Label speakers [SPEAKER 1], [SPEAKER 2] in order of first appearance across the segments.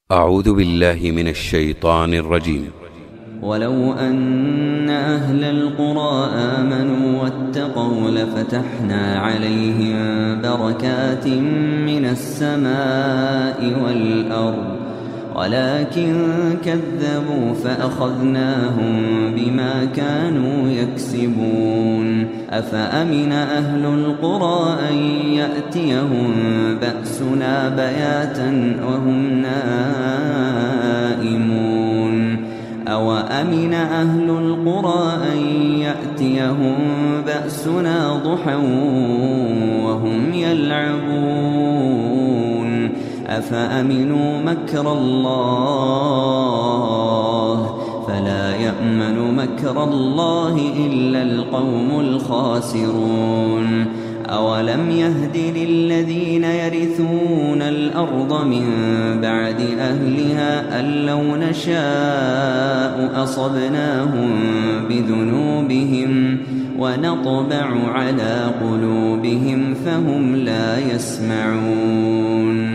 [SPEAKER 1] أعوذ بالله من الشيطان الرجيم.
[SPEAKER 2] ولو أن أهل القرى آمنوا واتقوا لفتحنا عليهم بركات من السماء والأرض ولكن كذبوا فأخذناهم بما كانوا يكسبون. أفأمن أهل القرى أن يأتيهم بأسنا بياتا وهم نائمون أوأمن أهل القرى أن يأتيهم بأسنا ضحى وهم يلعبون أفأمنوا مكر الله فلا يأمن مكر الله إلا القوم الخاسرون. أولم يهد للذين يرثون الأرض من بعد أهلها أن لو نشاء أصبناهم بذنوبهم ونطبع على قلوبهم فهم لا يسمعون.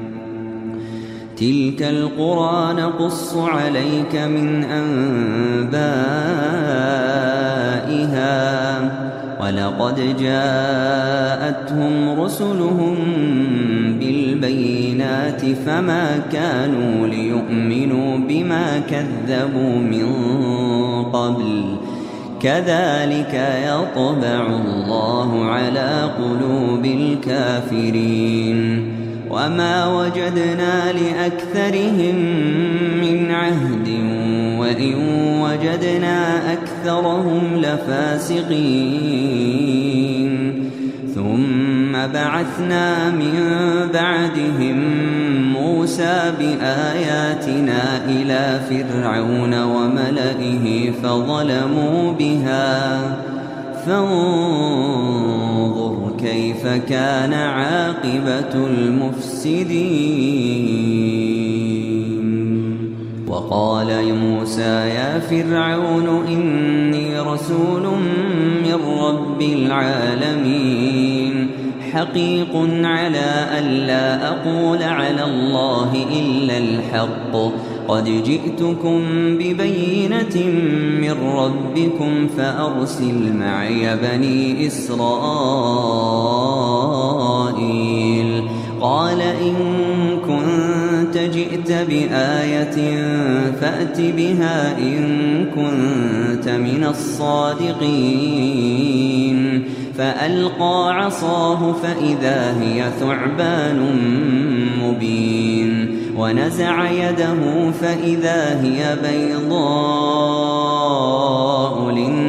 [SPEAKER 2] تلك القرى نقص عليك من أنبائها ولقد جاءتهم رسلهم بالبينات فما كانوا ليؤمنوا بما كذبوا من قبل كذلك يطبع الله على قلوب الكافرين. وما وجدنا لأكثرهم من عهد وإن وجدنا أكثرهم لفاسقين. ثم بعثنا من بعدهم موسى بآياتنا إلى فرعون وملئه فظلموا بها فانظر كيف كان عاقبة المفسدين. وقال موسى يا فرعون إني رسول من رب العالمين حقيق على ألا أقول على الله إلا الحق قد جئتكم ببينة من ربكم فأرسل معي بني إسرائيل. قال إن كنت جئت بآية فأت بها إن كنت من الصادقين. فألقى عصاه فإذا هي ثعبان مبين ونزع يده فإذا هي بيضاء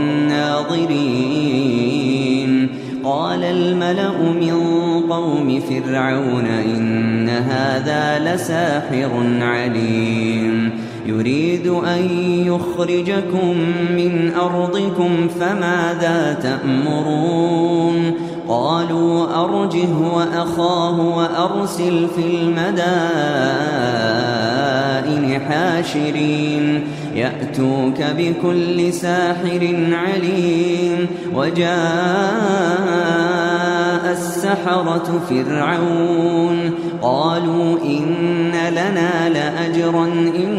[SPEAKER 2] للناظرين. قال الملأ من قوم فرعون إن هذا لساحر عليم يريد أن يخرجكم من أرضكم فماذا تأمرون. قالوا أرجه وأخاه وأرسل في المدائن حاشرين يأتوك بكل ساحر عليم. وجاء السحرة فرعون قالوا إن لنا لأجرا إن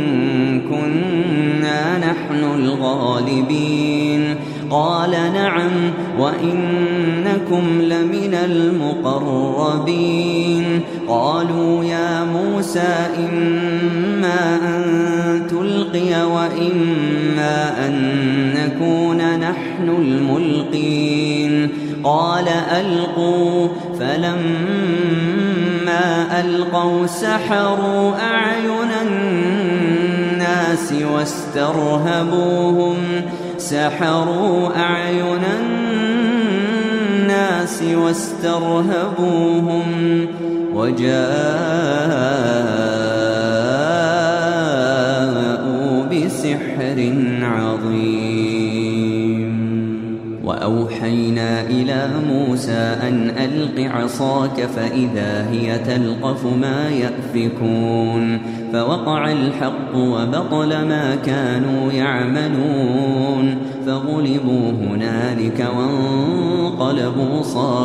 [SPEAKER 2] كنا نحن الغالبين. قال نعم وإنكم لمن المقربين. قالوا يا موسى إما أن تلقي وإما أن نكون نحن الملقين. قال ألقوا فلما ألقوا سحروا أعين الناس واسترهبوهم وجاءوا بسحر عظيم. وأوحينا إلى موسى أن ألق عصاك فإذا هي تلقف ما يأفكون. فوقع الحق وبطل ما كانوا يعملون فغلبوا هنالك وانقلبوا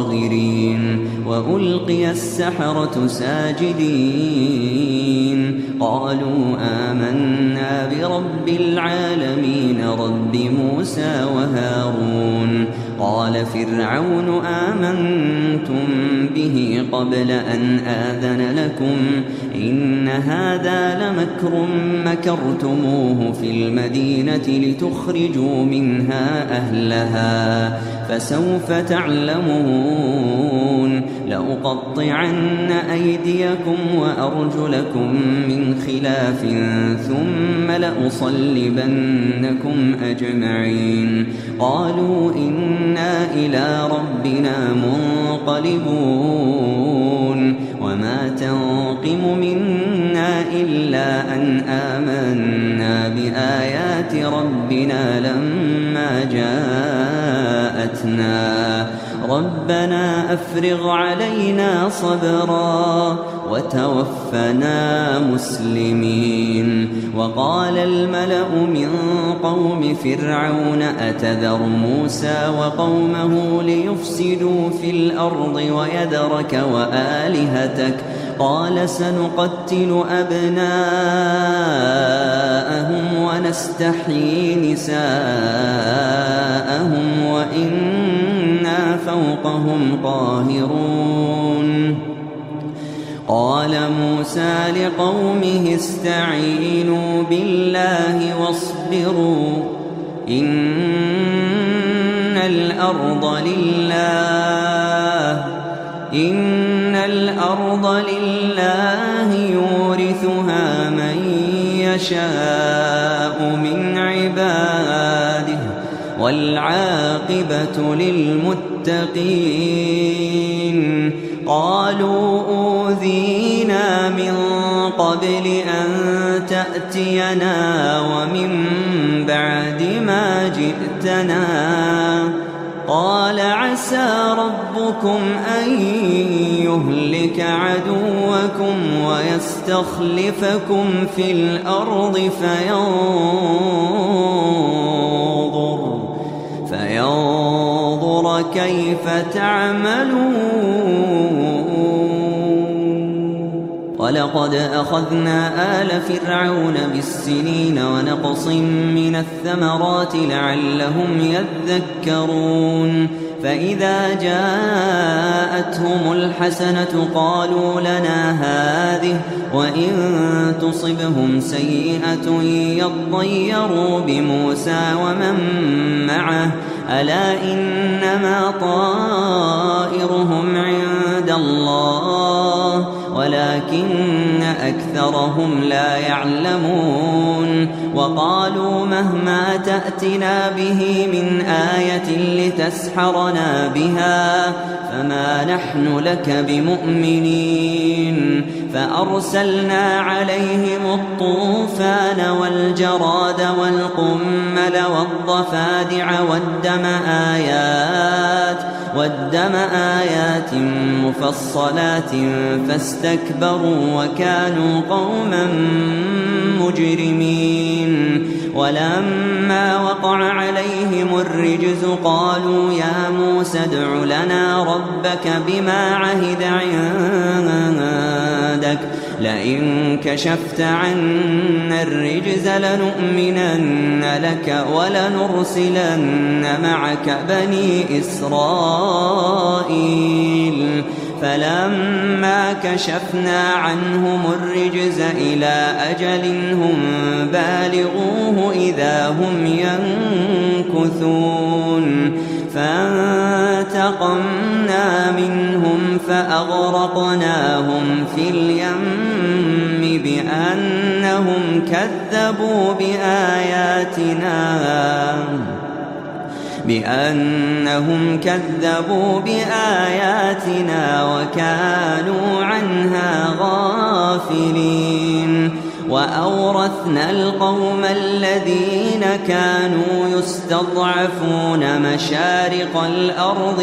[SPEAKER 2] صاغرين وألقي السحرة ساجدين قالوا آمنا برب العالمين رب موسى وهارون. قال فرعون آمنتم به قبل أن آذن لكم إن هذا لمكر مكرتموه في المدينة لتخرجوا منها أهلها فسوف تعلمون. لأقطعن أيديكم وأرجلكم من خلاف ثم لأصلبنكم أجمعين. قالوا إنا إلى ربنا منقلبون. وما تنقم منا إلا أن آمنا بآيات ربنا لما جاءتنا. ربنا أفرغ علينا صبرا وتوفنا مسلمين. وقال الملأ من قوم فرعون أتذر موسى وقومه ليفسدوا في الأرض ويذرك وآلهتك قال سنقتل أبناءهم ونستحيي نساءهم وإنا فوقهم قاهرون. قال موسى لقومه استعينوا بالله واصبروا إن الأرض لله يورثها من يشاء من عباده والعاقبة للمتقين. قالوا أوذينا من قبل أن تأتينا ومن بعد ما جئتنا. قال عسى ربكم أن يهلك عدوكم ويستخلفكم في الأرض فينظر كيف تعملون. ولقد أخذنا آل فرعون بالسنين ونقص من الثمرات لعلهم يذكرون. فإذا جاءتهم الحسنة قالوا لنا هذه وإن تصبهم سيئة يطيروا بموسى ومن معه ألا إنما طائرهم عند الله ولكن أكثرهم لا يعلمون. وقالوا مهما تأتنا به من آية لتسحرنا بها فما نحن لك بمؤمنين. فأرسلنا عليهم الطوفان والجراد والقمل والضفادع والدم آيات مفصلات فاستكبروا وكانوا قوما مجرمين. ولما وقع عليهم الرجز قالوا يا موسى ادع لنا ربك بما عهد عندك لئن كشفت عنا الرجز لنؤمنن لك ولنرسلن معك بني إسرائيل. فلما كشفنا عنهم الرجز إلى أجل هم بالغوه إذا هم ينكثون. فانتقمنا منهم فأغرقناهم في اليم بأنهم كذبوا بآياتنا وكانوا عنها غافلين. وأورثنا القوم الذين كانوا يستضعفون مشارق الأرض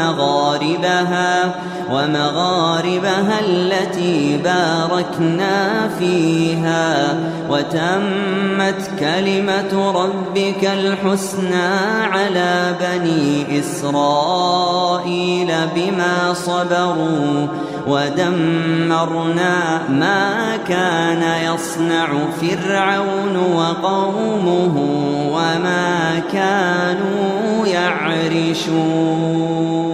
[SPEAKER 2] ومغاربها التي باركنا فيها وتمت كلمة ربك الحسنى على بني إسرائيل بما صبروا ودمرنا ما كان يصنع يصنع فرعون وقومه وما كانوا يعرشون.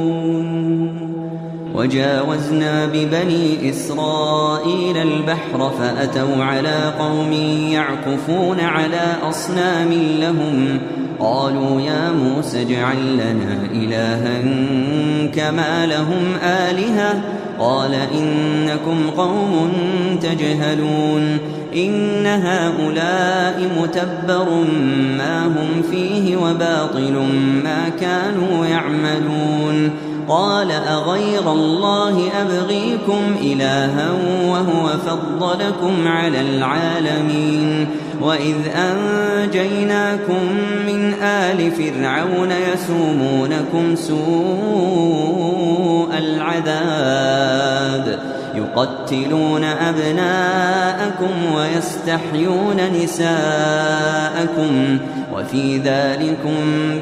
[SPEAKER 2] وجاوزنا ببني إسرائيل البحر فأتوا على قوم يعكفون على أصنام لهم قالوا يا موسى اجعل لنا إلها كما لهم آلهة قال إنكم قوم تجهلون إن هؤلاء متبر ما هم فيه وباطل ما كانوا يعملون قال أغير الله أبغيكم إلها وهو فضلكم على العالمين وإذ أنجيناكم من آل فرعون يسومونكم سوء العذاب يقتلون أبناءكم ويستحيون نساءكم وفي ذلكم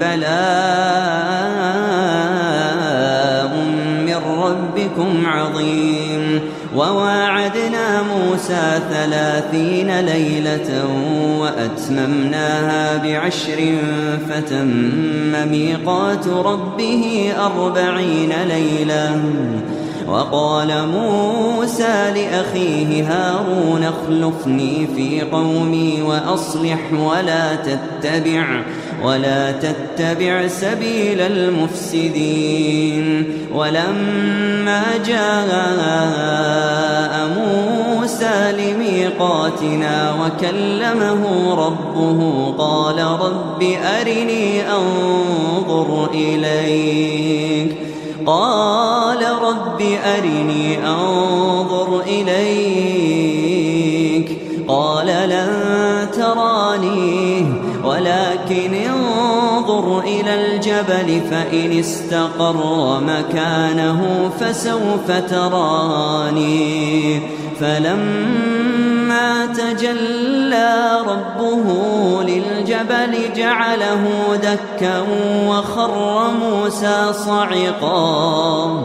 [SPEAKER 2] بلاء من ربكم عظيم. وواعدنا موسى 30 ليلة وأتممناها ب10 فتم ميقات ربه 40 ليلة. وقال موسى لأخيه هارون اخلفني في قومي وأصلح ولا تتبع سبيل المفسدين. ولما جاء موسى لميقاتنا وكلمه ربه قال رب أرني أنظر إليك قال لن تراني ولكن انظر إلى الجبل فإن استقر مكانه فسوف تراني. فلما تجلى ربه للجبل جعله دكا وخر موسى صعقا.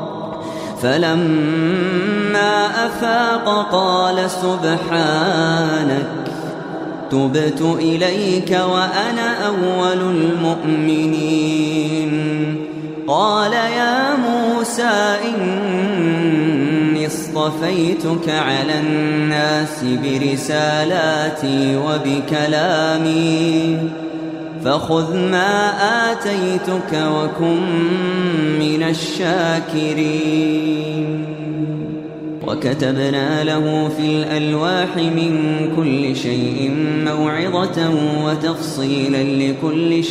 [SPEAKER 2] فلما أفاق قال سبحانك تبت إليك وأنا أول المؤمنين. قال يا موسى إني اصطفيتك على الناس برسالاتي وبكلامي فخذ ما آتيتك وكن من الشاكرين. وكتبنا له في الألواح من كل شيء موعظة وتفصيلا لكل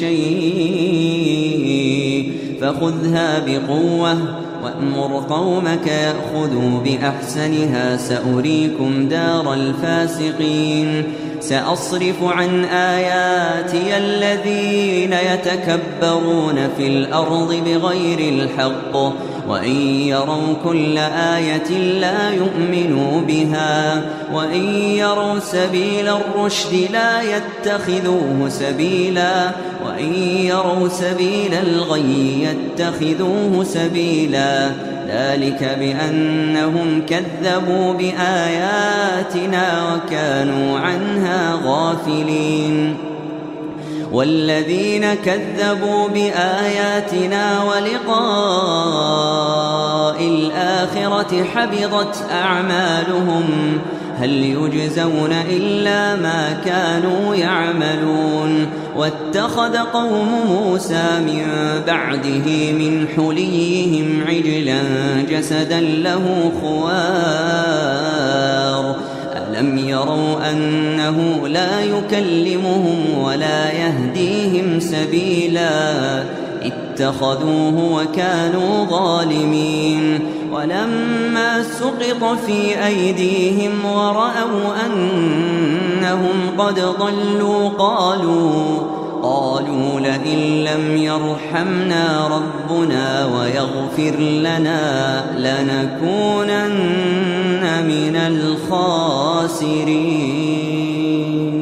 [SPEAKER 2] شيء فخذها بقوة وأمر قومك يأخذوا بأحسنها سأريكم دار الفاسقين. سأصرف عن آياتي الذين يتكبرون في الأرض بغير الحق وإن يروا كل آية لا يؤمنوا بها وإن يروا سبيل الرشد لا يتخذوه سبيلا وإن يروا سبيل الغي يتخذوه سبيلا. ذلك بأنهم كذبوا بآياتنا وكانوا عنها غافلين. والذين كذبوا بآياتنا ولقاء الآخرة حبطت أعمالهم هل يجزون إلا ما كانوا يعملون. واتخذ قوم موسى من بعده من حليهم عجلا جسدا له خوار ألم يروا أنه لا يكلمهم ولا يهديهم سبيلا اتخذوه وكانوا ظالمين. ولما سقط في أيديهم ورأوا أنهم قد ضلوا قالوا لئن لم يرحمنا ربنا ويغفر لنا لنكونن من الخاسرين.